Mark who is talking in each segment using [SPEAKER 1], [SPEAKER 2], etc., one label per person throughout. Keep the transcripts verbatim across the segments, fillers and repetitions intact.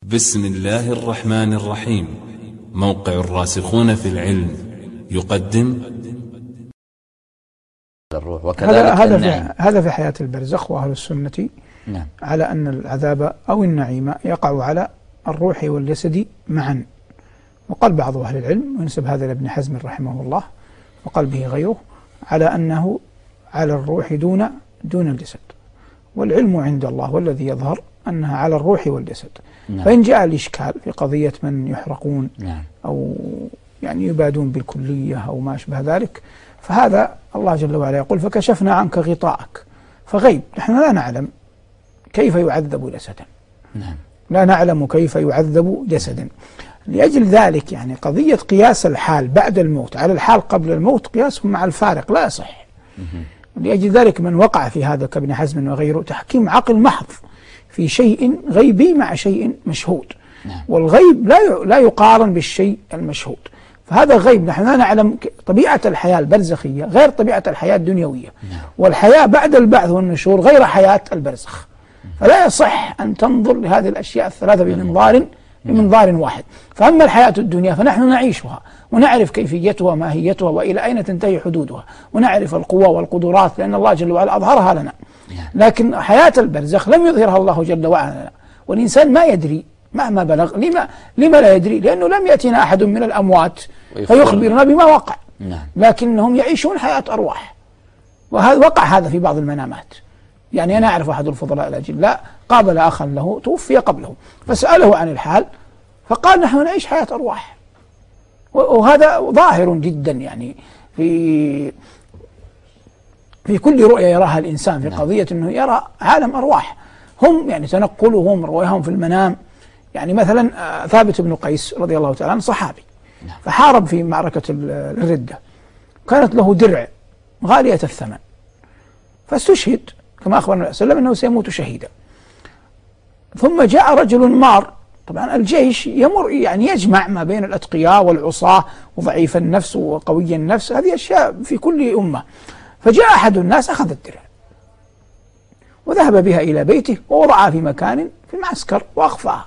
[SPEAKER 1] بسم الله الرحمن الرحيم. موقع الراسخون في العلم يقدم
[SPEAKER 2] الروح وكذلك
[SPEAKER 3] هذا
[SPEAKER 2] النعيم.
[SPEAKER 3] هذا في حياة البرزخ، وأهل السنة
[SPEAKER 2] نعم.
[SPEAKER 3] على أن العذاب أو النعيم يقع على الروح والجسد معا. وقال بعض أهل العلم وينسب هذا لابن حزم رحمه الله وقال به غيره على أنه على الروح دون دون الجسد، والعلم عند الله والذي يظهر أنها على الروح والجسد.
[SPEAKER 2] نعم.
[SPEAKER 3] فإن جاء الإشكال في قضية من يحرقون
[SPEAKER 2] نعم.
[SPEAKER 3] أو يعني يبادون بالكلية أو ما أشبه ذلك، فهذا الله جل وعلا يقول فكشفنا عنك غطاءك، فغيب، نحن لا نعلم كيف يعذب جسدا.
[SPEAKER 2] نعم.
[SPEAKER 3] لا نعلم كيف يعذب جسدا. لأجل ذلك يعني قضية قياس الحال بعد الموت على الحال قبل الموت قياسهم مع الفارق لا يصح. لأجل ذلك من وقع في هذا كابن حزم وغيره تحكيم عقل محض في شيء غيبي مع شيء مشهود.
[SPEAKER 2] نعم.
[SPEAKER 3] والغيب لا لا يقارن بالشيء المشهود، فهذا غيب. نحن لا نعلم طبيعة الحياة البرزخية غير طبيعة الحياة الدنيوية.
[SPEAKER 2] نعم.
[SPEAKER 3] والحياة بعد البعث والنشور غير حياة البرزخ، فلا يصح أن تنظر لهذه الأشياء الثلاثة بمنظار بمنظار واحد. فأما الحياة الدنيا فنحن نعيشها ونعرف كيفيتها وماهيتها وإلى أين تنتهي حدودها، ونعرف القوة والقدرات لأن الله جل وعلا أظهرها لنا. لكن حياة البرزخ لم يظهرها الله جل وعلا لنا، والإنسان ما يدري مهما بلغ. لما, لما لا يدري؟ لأنه لم يأتنا أحد من الأموات فيخبرنا بما وقع.
[SPEAKER 2] نعم.
[SPEAKER 3] لكنهم يعيشون حياة أرواح، وهذا وقع هذا في بعض المنامات. يعني أنا أعرف أحد الفضلاء الأجلاء قابل أخا له توفي قبله فسأله عن الحال فقال نحن نعيش حياة أرواح. وهذا ظاهر جدا يعني في في كل رؤية يراها الإنسان في قضية أنه يرى عالم أرواح. هم يعني تنقلهم رؤياهم في المنام. يعني مثلا ثابت بن قيس رضي الله تعالى عنه صحابي فحارب في معركة الردة، كانت له درع غالية الثمن فاستشهد كما أخبر النبي صلى الله عليه وسلم أنه سيموت شهيدا. ثم جاء رجل مار، طبعا الجيش يمر يعني يجمع ما بين الأتقياء والعصاة وضعيف النفس وقوي النفس، هذه أشياء في كل أمة. فجاء أحد الناس أخذ الدرع وذهب بها إلى بيته ووضعها في مكان في المعسكر وأخفاها.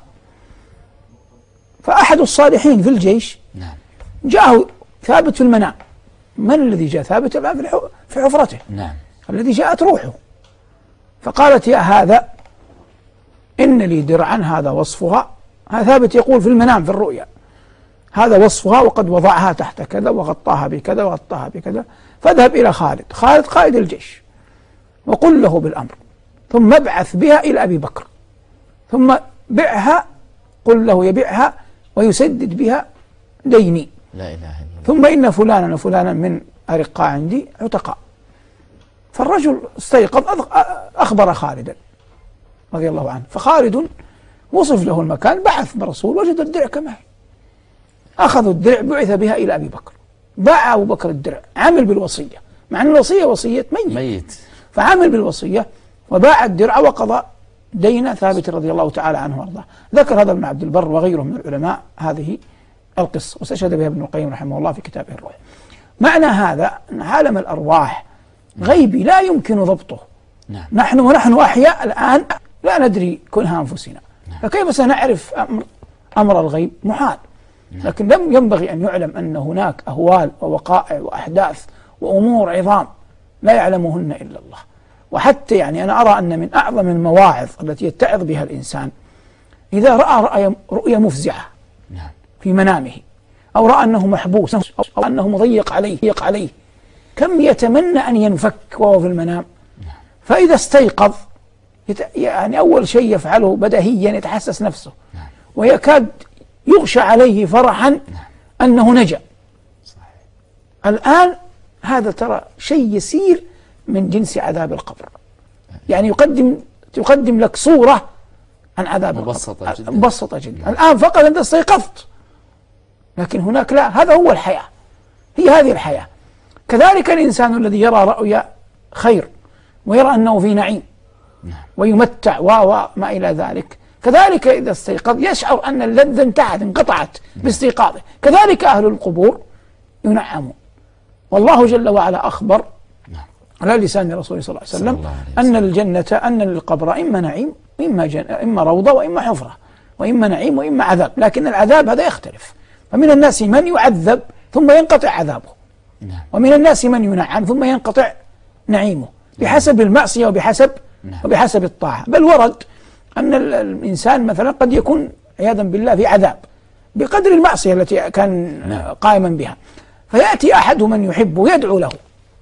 [SPEAKER 3] فأحد الصالحين في الجيش جاءه ثابت في المنام. من الذي جاء ثابت؟ الآن في حفرته.
[SPEAKER 2] نعم.
[SPEAKER 3] الذي جاءت روحه. فقالت يا هذا إن لي درعا هذا وصفها. هذا ثابت يقول في المنام في الرؤيا هذا وصفها وقد وضعها تحت كذا وغطاها بكذا وغطاها بكذا. فاذهب إلى خالد، خالد قائد الجيش، وقل له بالأمر، ثم ابعث بها إلى أبي بكر، ثم بعها، قل له يبيعها ويسدد بها ديني.
[SPEAKER 2] لا إله إلا الله.
[SPEAKER 3] ثم إن فلانا وفلانا من أرقاء عندي عتقاء. فالرجل استيقظ أخبر خالدا رضي الله عنه، فخالد وصف له المكان، بحث برسول وجد الدرع كما هي. أخذوا الدرع بعث بها إلى أبي بكر، باع أبو بكر الدرع، عمل بالوصية مع أن الوصية وصية ميت,
[SPEAKER 2] ميت.
[SPEAKER 3] فعمل بالوصية وباع الدرع وقضى دين ثابت رضي الله تعالى عنه وارضاه. ذكر هذا ابن عبد البر وغيره من العلماء هذه القصة واستشهد بها ابن القيم رحمه الله في كتابه الروح. معنى هذا أن عالم الأرواح غيبي لا يمكن ضبطه.
[SPEAKER 2] نعم.
[SPEAKER 3] نحن ونحن أحياء الآن لا ندري كنها أنفسنا. نعم. فكيف سنعرف أمر, أمر الغيب؟ محال. نعم. لكن لم ينبغي أن يعلم أن هناك أهوال ووقائع وأحداث وأمور عظام لا يعلمهن إلا الله. وحتى يعني أنا أرى أن من أعظم المواعظ التي يتعظ بها الإنسان إذا رأى رؤية, رؤية مفزعة في منامه، أو رأى أنه محبوس أو أنه مضيق عليه يق عليه، كم يتمنى أن ينفك وهو في المنام. فإذا استيقظ يعني أول شيء يفعله بديهيا يتحسس نفسه ويكاد يغشى عليه فرحا أنه نجا. الآن هذا ترى شيء يسير من جنس عذاب القبر، يعني يقدم يقدم لك صورة عن عذاب
[SPEAKER 2] مبسطة
[SPEAKER 3] القبر
[SPEAKER 2] جدا.
[SPEAKER 3] مبسطة جدا. الآن فقط أنت استيقظت، لكن هناك لا، هذا هو الحياة، هي هذه الحياة. كذلك الإنسان الذي يرى رؤيا خير ويرى أنه في نعيم ويمتع وما إلى ذلك، كذلك إذا استيقظ يشعر أن اللذة انتهت انقطعت باستيقاظه. كذلك أهل القبور ينعمون. والله جل وعلا أخبر على لسان رسوله صلى الله عليه وسلم أن الجنة أن القبر إما نعيم إما, إما روضة وإما حفرة. وإما نعيم وإما عذاب، لكن العذاب هذا يختلف. فمن الناس من يعذب ثم ينقطع عذابه، ومن الناس من ينعم ثم ينقطع نعيمه بحسب المعصية وبحسب وبحسب الطاعة. بل ورد أن الإنسان مثلا قد يكون عياذا بالله في عذاب بقدر المعصية التي كان قائما بها، فيأتي أحد من يحبه يدعو له،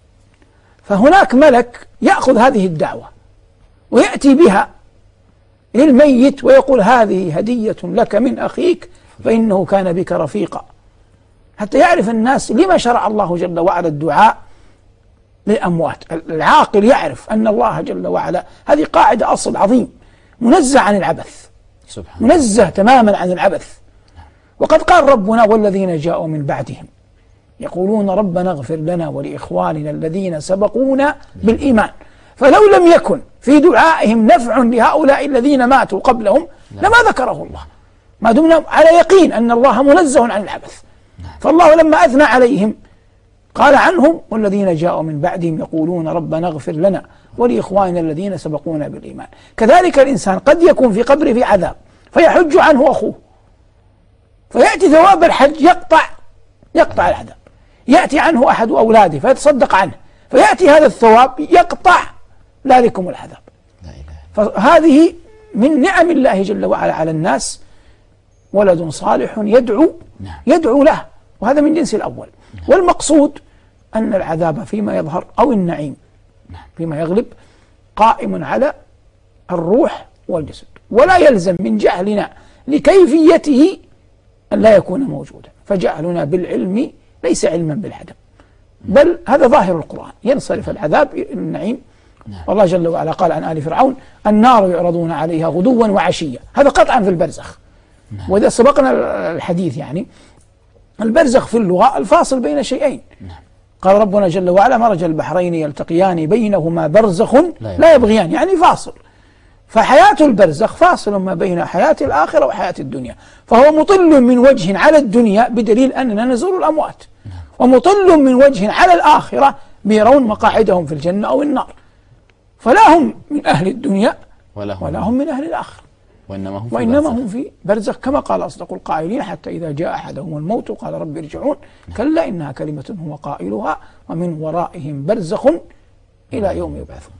[SPEAKER 3] فهناك ملك يأخذ هذه الدعوة ويأتي بها للميت ويقول هذه هدية لك من أخيك فإنه كان بك رفيقا، حتى يعرف الناس لما شرع الله جل وعلا الدعاء للأموات. العاقل يعرف أن الله جل وعلا، هذه قاعدة أصل عظيم، منزه عن العبث، منزه تماما عن العبث. وقد قال ربنا والذين جاءوا من بعدهم يقولون ربنا اغفر لنا ولإخواننا الذين سبقونا بالإيمان، فلو لم يكن في دعائهم نفع لهؤلاء الذين ماتوا قبلهم لما ذكره الله، ما دمنا على يقين أن الله منزه عن العبث. فالله لما أثنى عليهم قال عنهم والذين جاءوا من بعدهم يقولون ربنا اغفر لنا ولإخواننا الذين سبقونا بالإيمان. كذلك الإنسان قد يكون في قبره في عذاب فيحج عنه أخوه، فيأتي ثواب الحج يقطع يقطع العذاب، يأتي عنه أحد أولاده فيتصدق عنه فيأتي هذا الثواب يقطع ذلكم العذاب. فهذه من نعم الله جل وعلا على الناس، ولد صالح يدعو يدعو له، وهذا من جنس الأول. والمقصود أن العذاب فيما يظهر أو النعيم فيما يغلب قائم على الروح والجسد، ولا يلزم من جهلنا لكيفيته أن لا يكون موجودا، فجهلنا بالعلم ليس علما بالعدم، بل هذا ظاهر القرآن، ينصرف العذاب إلى النعيم. والله جل وعلا قال عن آل فرعون النار يعرضون عليها غدوا وعشيا، هذا قطعا في البرزخ. وإذا سبقنا الحديث يعني البرزخ في اللغة الفاصل بين شيئين. قال ربنا جل وعلا مرج البحرين يلتقيان بينهما برزخ لا يبغيان، يعني فاصل. فحياة البرزخ فاصل ما بين حياة الآخرة وحياة الدنيا، فهو مطل من وجه على الدنيا بدليل أننا نزور الأموات، ومطل من وجه على الآخرة بيرون مقاعدهم في الجنة أو النار، فلا هم من أهل الدنيا ولا هم من أهل الآخرة، وإنما هم في, وإنما هم في برزخ، كما قال أصدق القائلين حتى إذا جاء أحدهم الموت قال رب ارجعون كلا إنها كلمة هو قائلها ومن ورائهم برزخ إلى يوم يبعثون.